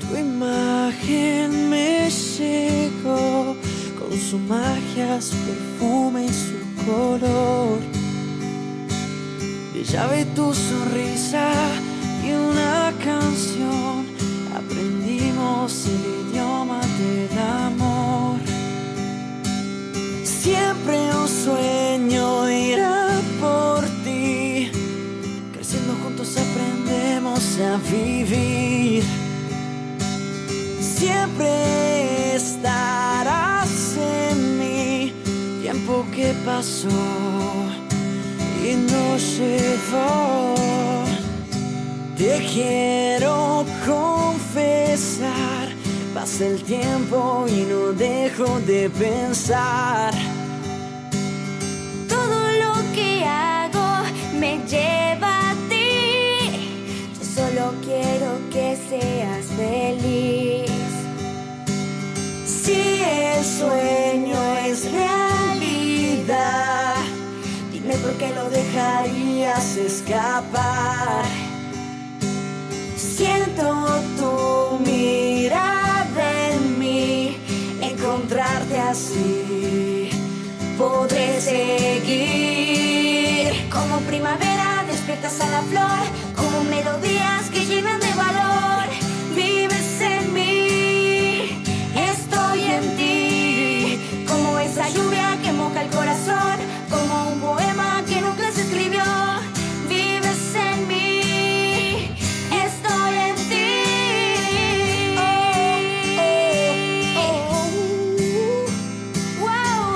Tu imagen me llegó con su magia, su perfume y su color. Y ya ve tu sonrisa y una canción. Aprendimos el idioma del amor. Siempre un sueño irá por ti. Creciendo juntos aprendemos a vivir. Siempre estarás en mi tiempo que pasó y nos llevó. Te quiero confesar, pasa el tiempo y no dejo de pensar. Todo lo que hago me lleva a ti. Yo solo quiero que seas feliz. Si el sueño es realidad, Dime por qué lo dejarías escapar. siento tu mirada en mí. Encontrarte así podré seguir. Como primavera despiertas a la flor, como melodías que llenan de valor. Vives en mí, Estoy en ti, como esa lluvia que moja el corazón, como un poema que nunca se escribió. vives en mí. Estoy en ti. Wow,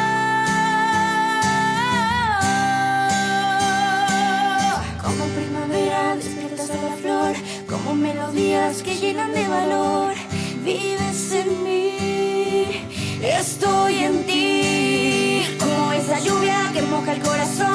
Como primavera despiertas a la flor, como melodías que llenan de valor. Vives en mí, estoy en ti. Como esa lluvia que moja el corazón.